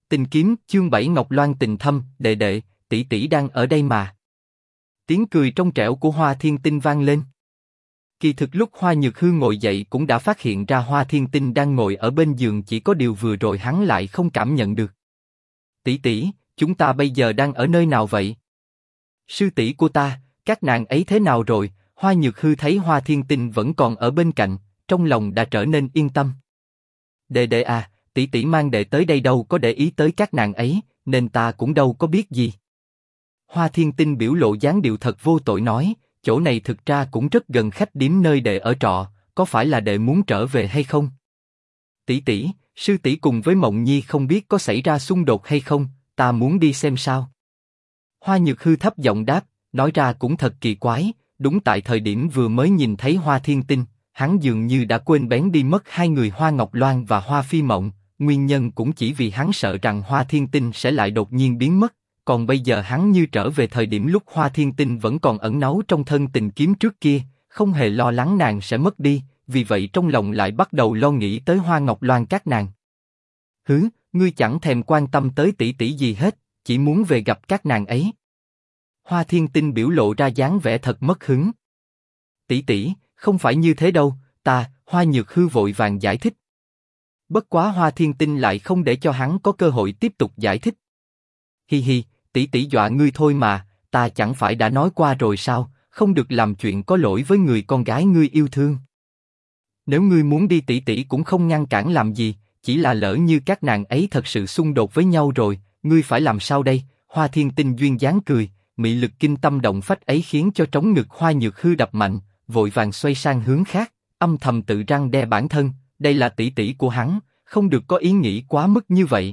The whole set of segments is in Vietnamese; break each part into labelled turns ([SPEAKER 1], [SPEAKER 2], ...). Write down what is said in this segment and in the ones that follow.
[SPEAKER 1] Tình kiếm chương 7 Ngọc Loan tình thâm, đệ đệ, tỷ tỷ đang ở đây mà. Tiếng cười trong trẻo của Hoa Thiên Tinh vang lên. Kỳ thực lúc Hoa Nhược Hư ngồi dậy cũng đã phát hiện ra Hoa Thiên Tinh đang ngồi ở bên giường, chỉ có điều vừa rồi hắn lại không cảm nhận được. Tỷ tỷ, chúng ta bây giờ đang ở nơi nào vậy? Sư tỷ của ta, các nàng ấy thế nào rồi? Hoa Nhược Hư thấy Hoa Thiên Tinh vẫn còn ở bên cạnh, trong lòng đã trở nên yên tâm. Đệ đệ à, tỷ tỷ mang đệ tới đây đâu có để ý tới các nàng ấy, nên ta cũng đâu có biết gì. Hoa Thiên Tinh biểu lộ dáng điệu thật vô tội nói, chỗ này thực ra cũng rất gần khách điếm nơi đệ ở trọ, có phải là đệ muốn trở về hay không? Tỷ tỷ, sư tỷ cùng với Mộng Nhi không biết có xảy ra xung đột hay không, ta muốn đi xem sao. Hoa Nhược Hư thấp giọng đáp, nói ra cũng thật kỳ quái, đúng tại thời điểm vừa mới nhìn thấy Hoa Thiên Tinh, hắn dường như đã quên bén đi mất hai người Hoa Ngọc Loan và Hoa Phi Mộng, nguyên nhân cũng chỉ vì hắn sợ rằng Hoa Thiên Tinh sẽ lại đột nhiên biến mất, còn bây giờ hắn như trở về thời điểm lúc Hoa Thiên Tinh vẫn còn ẩn náu trong thân tình kiếm trước kia, không hề lo lắng nàng sẽ mất đi, vì vậy trong lòng lại bắt đầu lo nghĩ tới Hoa Ngọc Loan các nàng. Hứ, ngươi chẳng thèm quan tâm tới tỷ tỷ gì hết, chỉ muốn về gặp các nàng ấy. Hoa Thiên Tinh biểu lộ ra dáng vẻ thật mất hứng. Tỷ tỷ, không phải như thế đâu, Hoa Nhược Hư vội vàng giải thích. Bất quá Hoa Thiên Tinh lại không để cho hắn có cơ hội tiếp tục giải thích. Hi hi, tỷ tỷ dọa ngươi thôi mà, ta chẳng phải đã nói qua rồi sao, không được làm chuyện có lỗi với người con gái ngươi yêu thương. Nếu ngươi muốn đi tỷ tỷ cũng không ngăn cản làm gì, chỉ là lỡ như các nàng ấy thật sự xung đột với nhau rồi, ngươi phải làm sao đây? Hoa Thiên Tinh duyên dáng cười, mị lực kinh tâm động phách ấy khiến cho trống ngực Hoa Nhược Hư đập mạnh, vội vàng xoay sang hướng khác, âm thầm tự răn đe bản thân, đây là tỷ tỷ của hắn, không được có ý nghĩ quá mức như vậy.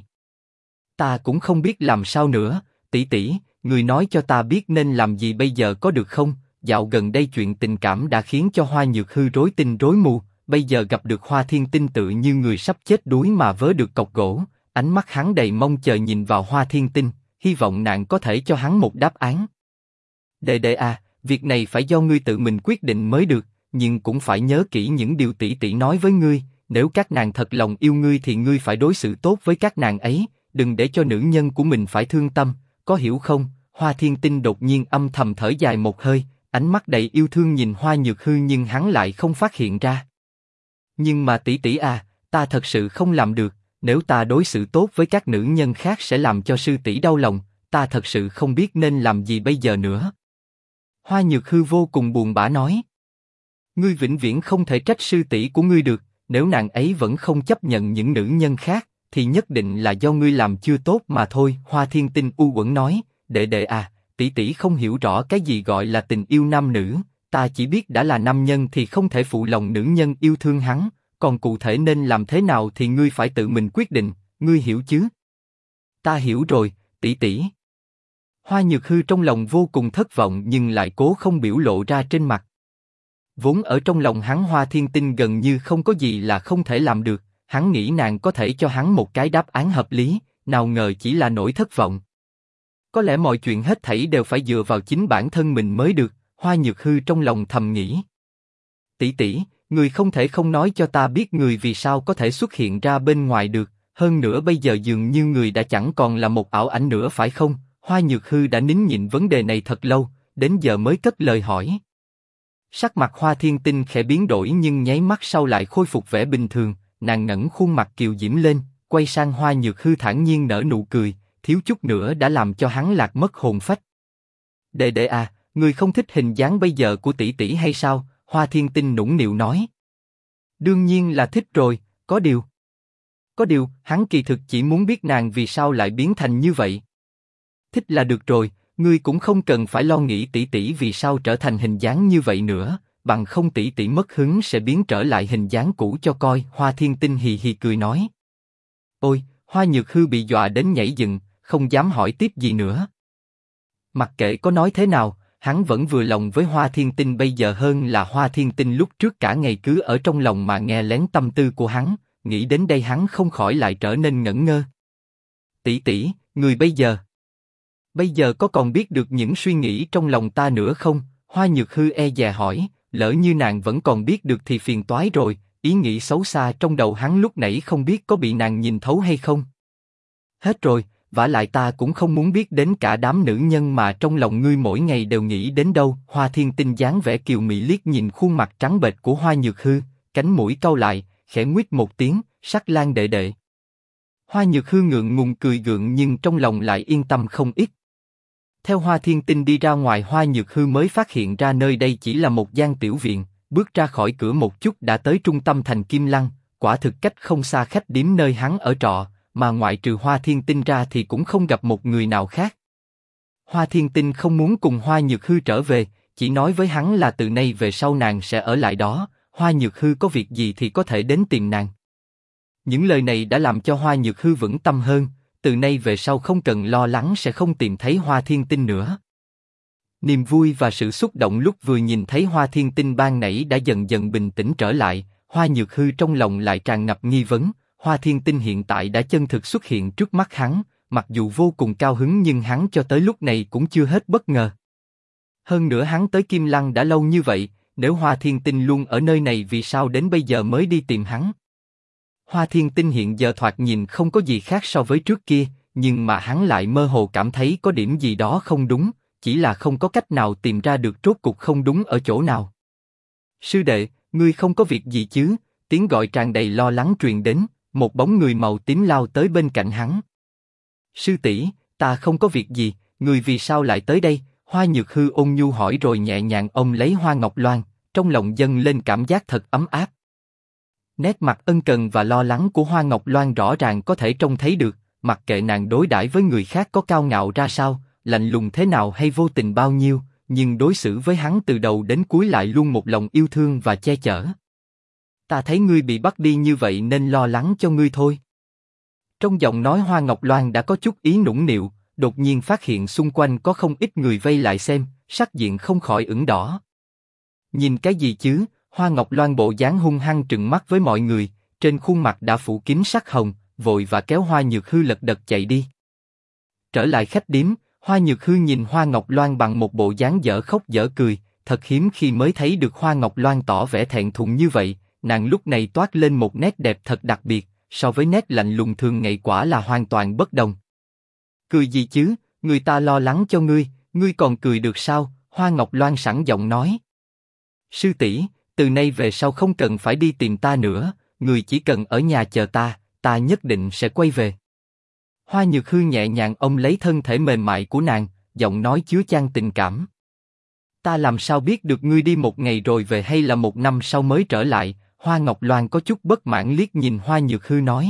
[SPEAKER 1] Ta cũng không biết làm sao nữa, tỷ tỷ, người nói cho ta biết nên làm gì bây giờ có được không? Dạo gần đây chuyện tình cảm đã khiến cho Hoa Nhược Hư rối tinh rối mù, bây giờ gặp được Hoa Thiên Tinh tự như người sắp chết đuối mà vớ được cọc gỗ, ánh mắt hắn đầy mong chờ nhìn vào Hoa Thiên Tinh, hy vọng nàng có thể cho hắn một đáp án. Đệ đệ à, việc này phải do ngươi tự mình quyết định mới được, nhưng cũng phải nhớ kỹ những điều tỷ tỷ nói với ngươi, nếu các nàng thật lòng yêu ngươi thì ngươi phải đối xử tốt với các nàng ấy, đừng để cho nữ nhân của mình phải thương tâm, có hiểu không? Hoa Thiên Tinh đột nhiên âm thầm thở dài một hơi, ánh mắt đầy yêu thương nhìn Hoa Nhược Hư nhưng hắn lại không phát hiện ra. Nhưng mà tỷ tỷ à, ta thật sự không làm được, nếu ta đối xử tốt với các nữ nhân khác sẽ làm cho sư tỷ đau lòng, ta thật sự không biết nên làm gì bây giờ nữa. Hoa Nhược Hư vô cùng buồn bã nói. Ngươi vĩnh viễn không thể trách sư tỷ của ngươi được, nếu nàng ấy vẫn không chấp nhận những nữ nhân khác, thì nhất định là do ngươi làm chưa tốt mà thôi. Hoa Thiên Tinh u uẩn nói, đệ đệ à, tỷ tỷ không hiểu rõ cái gì gọi là tình yêu nam nữ, ta chỉ biết đã là nam nhân thì không thể phụ lòng nữ nhân yêu thương hắn, còn cụ thể nên làm thế nào thì ngươi phải tự mình quyết định, ngươi hiểu chứ? Ta hiểu rồi, tỷ tỷ. Hoa Nhược Hư trong lòng vô cùng thất vọng nhưng lại cố không biểu lộ ra trên mặt. Vốn ở trong lòng hắn Hoa Thiên Tinh gần như không có gì là không thể làm được, hắn nghĩ nàng có thể cho hắn một cái đáp án hợp lý, nào ngờ chỉ là nỗi thất vọng. Có lẽ mọi chuyện hết thảy đều phải dựa vào chính bản thân mình mới được, Hoa Nhược Hư trong lòng thầm nghĩ. Tỷ tỷ, người không thể không nói cho ta biết người vì sao có thể xuất hiện ra bên ngoài được, hơn nữa bây giờ dường như người đã chẳng còn là một ảo ảnh nữa phải không? Hoa Nhược Hư đã nín nhịn vấn đề này thật lâu, đến giờ mới cất lời hỏi. Sắc mặt Hoa Thiên Tinh khẽ biến đổi nhưng nháy mắt sau lại khôi phục vẻ bình thường, nàng ngẩng khuôn mặt kiều diễm lên, quay sang Hoa Nhược Hư thản nhiên nở nụ cười, thiếu chút nữa đã làm cho hắn lạc mất hồn phách. Đệ đệ à, người không thích hình dáng bây giờ của tỷ tỷ hay sao? Hoa Thiên Tinh nũng nịu nói. Đương nhiên là thích rồi, có điều, hắn kỳ thực chỉ muốn biết nàng vì sao lại biến thành như vậy. Thích là được rồi, ngươi cũng không cần phải lo nghĩ tỷ tỷ vì sao trở thành hình dáng như vậy nữa, bằng không tỷ tỷ mất hứng sẽ biến trở lại hình dáng cũ cho coi. Hoa Thiên Tinh hì hì cười nói. Ôi, Hoa Nhược Hư bị dọa đến nhảy dựng, không dám hỏi tiếp gì nữa. Mặc kệ có nói thế nào, hắn vẫn vừa lòng với Hoa Thiên Tinh bây giờ hơn là Hoa Thiên Tinh lúc trước cả ngày cứ ở trong lòng mà nghe lén tâm tư của hắn, nghĩ đến đây hắn không khỏi lại trở nên ngẩn ngơ. Tỷ tỷ, người bây giờ có còn biết được những suy nghĩ trong lòng ta nữa không? Hoa Nhược Hư e dè hỏi, lỡ như nàng vẫn còn biết được thì phiền toái rồi, ý nghĩ xấu xa trong đầu hắn lúc nãy không biết có bị nàng nhìn thấu hay không. Hết rồi, vả lại ta cũng không muốn biết đến cả đám nữ nhân mà trong lòng ngươi mỗi ngày đều nghĩ đến đâu. Hoa Thiên Tinh dáng vẻ kiều mị liếc nhìn khuôn mặt trắng bệch của Hoa Nhược Hư, cánh mũi cau lại, khẽ nguýt một tiếng, Sắc Lang đệ đệ. Hoa Nhược Hư ngượng ngùng cười gượng nhưng trong lòng lại yên tâm không ít. Theo Hoa Thiên Tinh đi ra ngoài, Hoa Nhược Hư mới phát hiện ra nơi đây chỉ là một gian tiểu viện, bước ra khỏi cửa một chút đã tới trung tâm thành Kim Lăng, quả thực cách không xa khách điếm nơi hắn ở trọ, mà ngoại trừ Hoa Thiên Tinh ra thì cũng không gặp một người nào khác. Hoa Thiên Tinh không muốn cùng Hoa Nhược Hư trở về, chỉ nói với hắn là từ nay về sau nàng sẽ ở lại đó, Hoa Nhược Hư có việc gì thì có thể đến tìm nàng. Những lời này đã làm cho Hoa Nhược Hư vững tâm hơn, từ nay về sau không cần lo lắng sẽ không tìm thấy Hoa Thiên Tinh nữa. Niềm vui và sự xúc động lúc vừa nhìn thấy Hoa Thiên Tinh ban nãy đã dần dần bình tĩnh trở lại, Hoa Nhược Hư trong lòng lại tràn ngập nghi vấn, Hoa Thiên Tinh hiện tại đã chân thực xuất hiện trước mắt hắn, mặc dù vô cùng cao hứng nhưng hắn cho tới lúc này cũng chưa hết bất ngờ. Hơn nữa hắn tới Kim Lăng đã lâu như vậy, nếu Hoa Thiên Tinh luôn ở nơi này vì sao đến bây giờ mới đi tìm hắn? Hoa Thiên Tinh hiện giờ thoạt nhìn không có gì khác so với trước kia, nhưng mà hắn lại mơ hồ cảm thấy có điểm gì đó không đúng, chỉ là không có cách nào tìm ra được rốt cuộc không đúng ở chỗ nào. Sư đệ, ngươi không có việc gì chứ? Tiếng gọi tràn đầy lo lắng truyền đến, một bóng người màu tím lao tới bên cạnh hắn. Sư tỷ, ta không có việc gì, ngươi vì sao lại tới đây? Hoa Nhược Hư ôn nhu hỏi rồi nhẹ nhàng ôm lấy Hoa Ngọc Loan, trong lòng dâng lên cảm giác thật ấm áp. Nét mặt ân cần và lo lắng của Hoa Ngọc Loan rõ ràng có thể trông thấy được, mặc kệ nàng đối đãi với người khác có cao ngạo ra sao, lạnh lùng thế nào hay vô tình bao nhiêu, nhưng đối xử với hắn từ đầu đến cuối lại luôn một lòng yêu thương và che chở. Ta thấy ngươi bị bắt đi như vậy nên lo lắng cho ngươi thôi. Trong giọng nói Hoa Ngọc Loan đã có chút ý nũng nịu, đột nhiên phát hiện xung quanh có không ít người vây lại xem, sắc diện không khỏi ửng đỏ. Nhìn cái gì chứ? Hoa Ngọc Loan bộ dáng hung hăng trừng mắt với mọi người, trên khuôn mặt đã phủ kín sắc hồng, vội và kéo Hoa Nhược Hư lật đật chạy đi. Trở lại khách điếm, Hoa Nhược Hư nhìn Hoa Ngọc Loan bằng một bộ dáng dở khóc dở cười, thật hiếm khi mới thấy được Hoa Ngọc Loan tỏ vẻ thẹn thùng như vậy, nàng lúc này toát lên một nét đẹp thật đặc biệt, so với nét lạnh lùng thường ngày quả là hoàn toàn bất đồng. Cười gì chứ, người ta lo lắng cho ngươi, ngươi còn cười được sao? Hoa Ngọc Loan sẵn giọng nói. Sư tỷ, từ nay về sau không cần phải đi tìm ta nữa, người chỉ cần ở nhà chờ ta, ta nhất định sẽ quay về. Hoa Nhược Hư nhẹ nhàng ôm lấy thân thể mềm mại của nàng, giọng nói chứa chan tình cảm. Ta làm sao biết được ngươi đi một ngày rồi về hay là một năm sau mới trở lại? Hoa Ngọc Loan có chút bất mãn liếc nhìn Hoa Nhược Hư nói.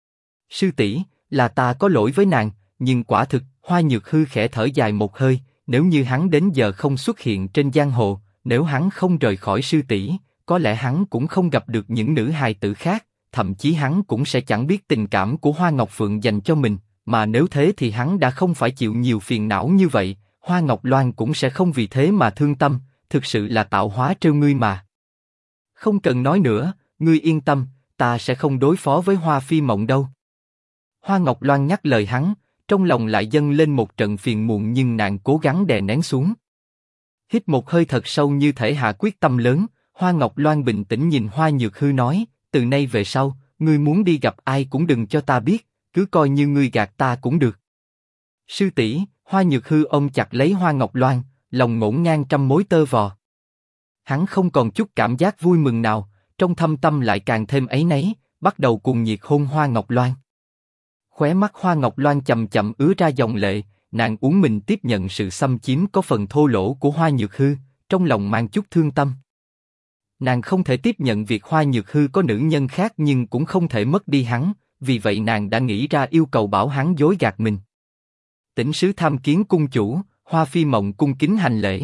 [SPEAKER 1] Sư tỷ, là ta có lỗi với nàng, nhưng quả thực, Hoa Nhược Hư khẽ thở dài một hơi, nếu như hắn đến giờ không xuất hiện trên giang hồ, nếu hắn không rời khỏi sư tỷ, có lẽ hắn cũng không gặp được những nữ hài tử khác, thậm chí hắn cũng sẽ chẳng biết tình cảm của Hoa Ngọc Phượng dành cho mình, mà nếu thế thì hắn đã không phải chịu nhiều phiền não như vậy, Hoa Ngọc Loan cũng sẽ không vì thế mà thương tâm, thực sự là tạo hóa trêu ngươi mà. Không cần nói nữa, ngươi yên tâm, ta sẽ không đối phó với Hoa Phi Mộng đâu. Hoa Ngọc Loan nhắc lời hắn, trong lòng lại dâng lên một trận phiền muộn nhưng nàng cố gắng đè nén xuống. Hít một hơi thật sâu như thể hạ quyết tâm lớn, Hoa Ngọc Loan bình tĩnh nhìn Hoa Nhược Hư nói, từ nay về sau, ngươi muốn đi gặp ai cũng đừng cho ta biết, cứ coi như ngươi gạt ta cũng được. Sư tỷ, Hoa Nhược Hư ôm chặt lấy Hoa Ngọc Loan, lòng ngổn ngang trăm mối tơ vò. Hắn không còn chút cảm giác vui mừng nào, trong thâm tâm lại càng thêm áy náy, bắt đầu cuồng nhiệt hôn Hoa Ngọc Loan. Khóe mắt Hoa Ngọc Loan chậm chậm ứa ra dòng lệ, nàng uống mình tiếp nhận sự xâm chiếm có phần thô lỗ của Hoa Nhược Hư, trong lòng mang chút thương tâm. Nàng không thể tiếp nhận việc Hoa Nhược Hư có nữ nhân khác nhưng cũng không thể mất đi hắn, vì vậy nàng đã nghĩ ra yêu cầu bảo hắn dối gạt mình. Tĩnh sứ tham kiến cung chủ, Hoa Phi Mộng cung kính hành lễ.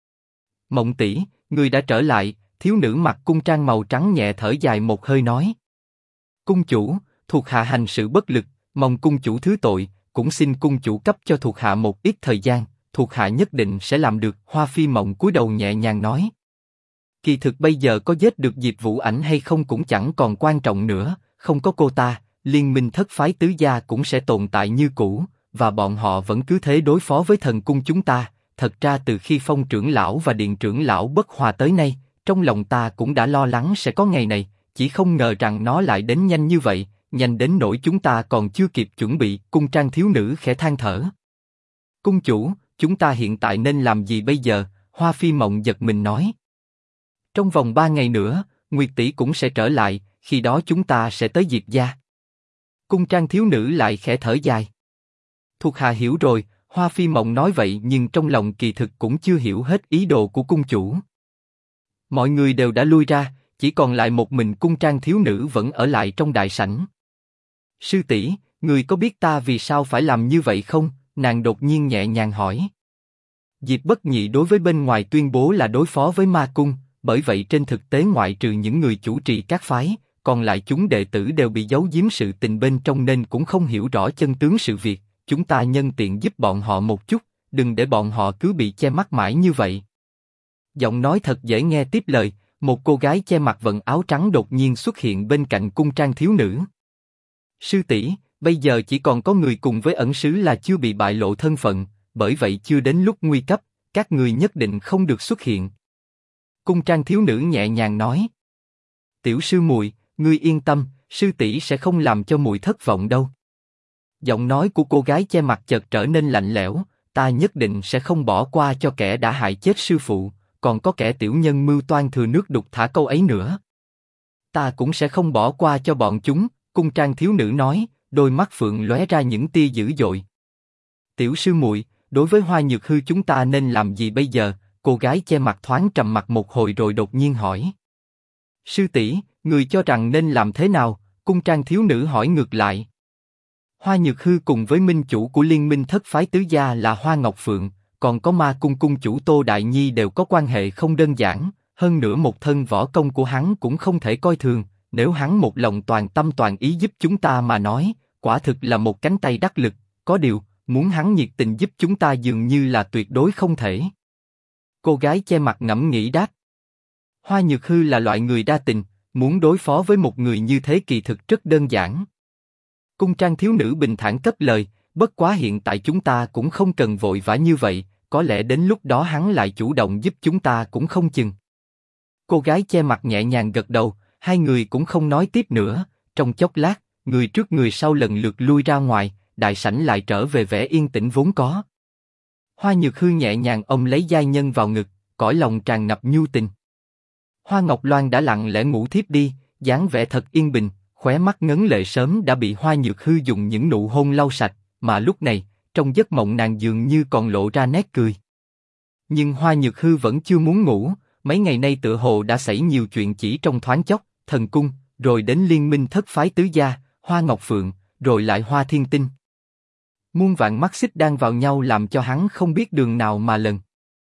[SPEAKER 1] Mộng tỷ, người đã trở lại, thiếu nữ mặc cung trang màu trắng nhẹ thở dài một hơi nói. Cung chủ, thuộc hạ hành sự bất lực, mong cung chủ thứ tội, cũng xin cung chủ cấp cho thuộc hạ một ít thời gian, thuộc hạ nhất định sẽ làm được. Hoa Phi Mộng cúi đầu nhẹ nhàng nói. Kỳ thực bây giờ có giết được Diệp Vũ Ảnh hay không cũng chẳng còn quan trọng nữa, không có cô ta, liên minh thất phái tứ gia cũng sẽ tồn tại như cũ, và bọn họ vẫn cứ thế đối phó với thần cung chúng ta. Thật ra từ khi Phong trưởng lão và Điện trưởng lão bất hòa tới nay, trong lòng ta cũng đã lo lắng sẽ có ngày này, chỉ không ngờ rằng nó lại đến nhanh như vậy. nhanh đến nỗi chúng ta còn chưa kịp chuẩn bị. Cung trang thiếu nữ khẽ than thở. Cung chủ, chúng ta hiện tại nên làm gì bây giờ? Hoa Phi Mộng giật mình nói. Trong vòng 3 ngày nữa, Nguyệt tỷ cũng sẽ trở lại, khi đó chúng ta sẽ tới Diệp gia. Cung trang thiếu nữ lại khẽ thở dài. Thuộc hạ hiểu rồi. Hoa Phi Mộng nói vậy nhưng trong lòng kỳ thực cũng chưa hiểu hết ý đồ của cung chủ. Mọi người đều đã lui ra, chỉ còn lại một mình cung trang thiếu nữ vẫn ở lại trong đại sảnh. Sư tỷ, người có biết ta vì sao phải làm như vậy không? Nàng đột nhiên nhẹ nhàng hỏi. Diệp Bất Nhị đối với bên ngoài tuyên bố là đối phó với ma cung, bởi vậy trên thực tế ngoại trừ những người chủ trì các phái, còn lại chúng đệ tử đều bị giấu giếm sự tình bên trong nên cũng không hiểu rõ chân tướng sự việc. Chúng ta nhân tiện giúp bọn họ một chút, đừng để bọn họ cứ bị che mắt mãi như vậy. Giọng nói thật dễ nghe tiếp lời, một cô gái che mặt vận áo trắng đột nhiên xuất hiện bên cạnh cung trang thiếu nữ. Sư tỷ, bây giờ chỉ còn có người cùng với ẩn sứ là chưa bị bại lộ thân phận, bởi vậy chưa đến lúc nguy cấp, các người nhất định không được xuất hiện. Cung trang thiếu nữ nhẹ nhàng nói. Tiểu sư muội, ngươi yên tâm, sư tỷ sẽ không làm cho muội thất vọng đâu. Giọng nói của cô gái che mặt chợt trở nên lạnh lẽo, ta nhất định sẽ không bỏ qua cho kẻ đã hại chết sư phụ, còn có kẻ tiểu nhân mưu toan thừa nước đục thả câu ấy nữa. Ta cũng sẽ không bỏ qua cho bọn chúng, cung trang thiếu nữ nói, đôi mắt phượng lóe ra những tia dữ dội. Tiểu sư muội, đối với Hoa Nhược Hư chúng ta nên làm gì bây giờ? Cô gái che mặt thoáng trầm mặt một hồi rồi đột nhiên hỏi. Sư tỷ, người cho rằng nên làm thế nào? Cung trang thiếu nữ hỏi ngược lại. Hoa Nhược Hư cùng với minh chủ của liên minh thất phái tứ gia là Hoa Ngọc Phượng, còn có ma cung cung chủ Tô Đại Nhi đều có quan hệ không đơn giản, hơn nữa một thân võ công của hắn cũng không thể coi thường, nếu hắn một lòng toàn tâm toàn ý giúp chúng ta mà nói, quả thực là một cánh tay đắc lực, có điều, muốn hắn nhiệt tình giúp chúng ta dường như là tuyệt đối không thể. Cô gái che mặt ngẫm nghĩ đáp. Hoa Nhược Hư là loại người đa tình, muốn đối phó với một người như thế kỳ thực rất đơn giản. Cung trang thiếu nữ bình thản cất lời, bất quá hiện tại chúng ta cũng không cần vội vã như vậy, có lẽ đến lúc đó hắn lại chủ động giúp chúng ta cũng không chừng. Cô gái che mặt nhẹ nhàng gật đầu, hai người cũng không nói tiếp nữa, trong chốc lát, người trước người sau lần lượt lui ra ngoài, đại sảnh lại trở về vẻ yên tĩnh vốn có. Hoa Nhược Hư nhẹ nhàng ôm lấy giai nhân vào ngực, cõi lòng tràn ngập nhu tình. Hoa Ngọc Loan đã lặng lẽ ngủ thiếp đi, dáng vẻ thật yên bình, khóe mắt ngấn lệ sớm đã bị Hoa Nhược Hư dùng những nụ hôn lau sạch, mà lúc này, trong giấc mộng nàng dường như còn lộ ra nét cười. Nhưng Hoa Nhược Hư vẫn chưa muốn ngủ, mấy ngày nay tựa hồ đã xảy nhiều chuyện chỉ trong thoáng chốc, thần cung, rồi đến liên minh thất phái tứ gia, Hoa Ngọc Phượng, rồi lại Hoa Thiên Tinh. Muôn vạn mắt xích đang vào nhau làm cho hắn không biết đường nào mà lần.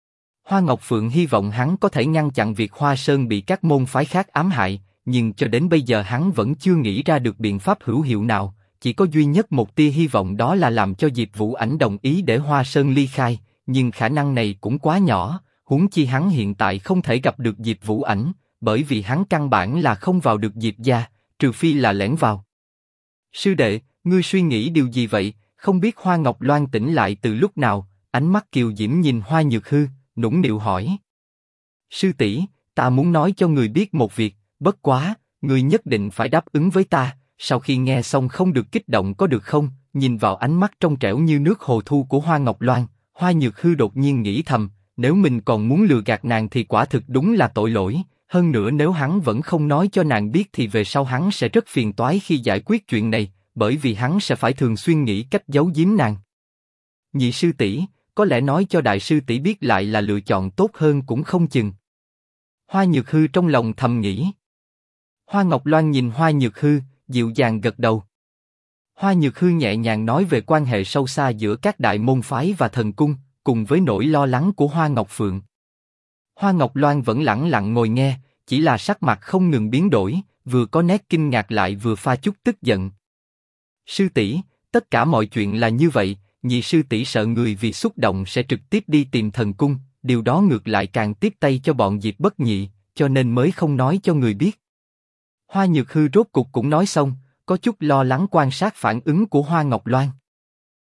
[SPEAKER 1] Hoa Ngọc Phượng hy vọng hắn có thể ngăn chặn việc Hoa Sơn bị các môn phái khác ám hại, nhưng cho đến bây giờ hắn vẫn chưa nghĩ ra được biện pháp hữu hiệu nào, chỉ có duy nhất một tia hy vọng đó là làm cho Diệp Vũ Ảnh đồng ý để Hoa Sơn ly khai, nhưng khả năng này cũng quá nhỏ, huống chi hắn hiện tại không thể gặp được Diệp Vũ Ảnh, bởi vì hắn căn bản là không vào được Diệp gia, trừ phi là lẻn vào. Sư đệ, ngươi suy nghĩ điều gì vậy? Không biết Hoa Ngọc Loan tỉnh lại từ lúc nào, ánh mắt kiều diễm nhìn Hoa Nhược Hư, nũng nịu hỏi. Sư tỷ, ta muốn nói cho người biết một việc, bất quá, người nhất định phải đáp ứng với ta. Sau khi nghe xong không được kích động có được không? Nhìn vào ánh mắt trong trẻo như nước hồ thu của Hoa Ngọc Loan, Hoa Nhược Hư đột nhiên nghĩ thầm, nếu mình còn muốn lừa gạt nàng thì quả thực đúng là tội lỗi. Hơn nữa nếu hắn vẫn không nói cho nàng biết thì về sau hắn sẽ rất phiền toái khi giải quyết chuyện này, bởi vì hắn sẽ phải thường xuyên nghĩ cách giấu giếm nàng. Nhị sư tỷ, có lẽ nói cho đại sư tỷ biết lại là lựa chọn tốt hơn cũng không chừng. Hoa Nhược Hư trong lòng thầm nghĩ. Hoa Ngọc Loan nhìn Hoa Nhược Hư, dịu dàng gật đầu. Hoa Nhược Hư nhẹ nhàng nói về quan hệ sâu xa giữa các đại môn phái và thần cung, cùng với nỗi lo lắng của Hoa Ngọc Phượng. Hoa Ngọc Loan vẫn lẳng lặng ngồi nghe, chỉ là sắc mặt không ngừng biến đổi, vừa có nét kinh ngạc lại vừa pha chút tức giận. Sư tỷ, tất cả mọi chuyện là như vậy, nhị sư tỷ sợ người vì xúc động sẽ trực tiếp đi tìm thần cung, điều đó ngược lại càng tiếp tay cho bọn Diệp Bất Nhị, cho nên mới không nói cho người biết. Hoa Nhược Hư rốt cục cũng nói xong, có chút lo lắng quan sát phản ứng của Hoa Ngọc Loan.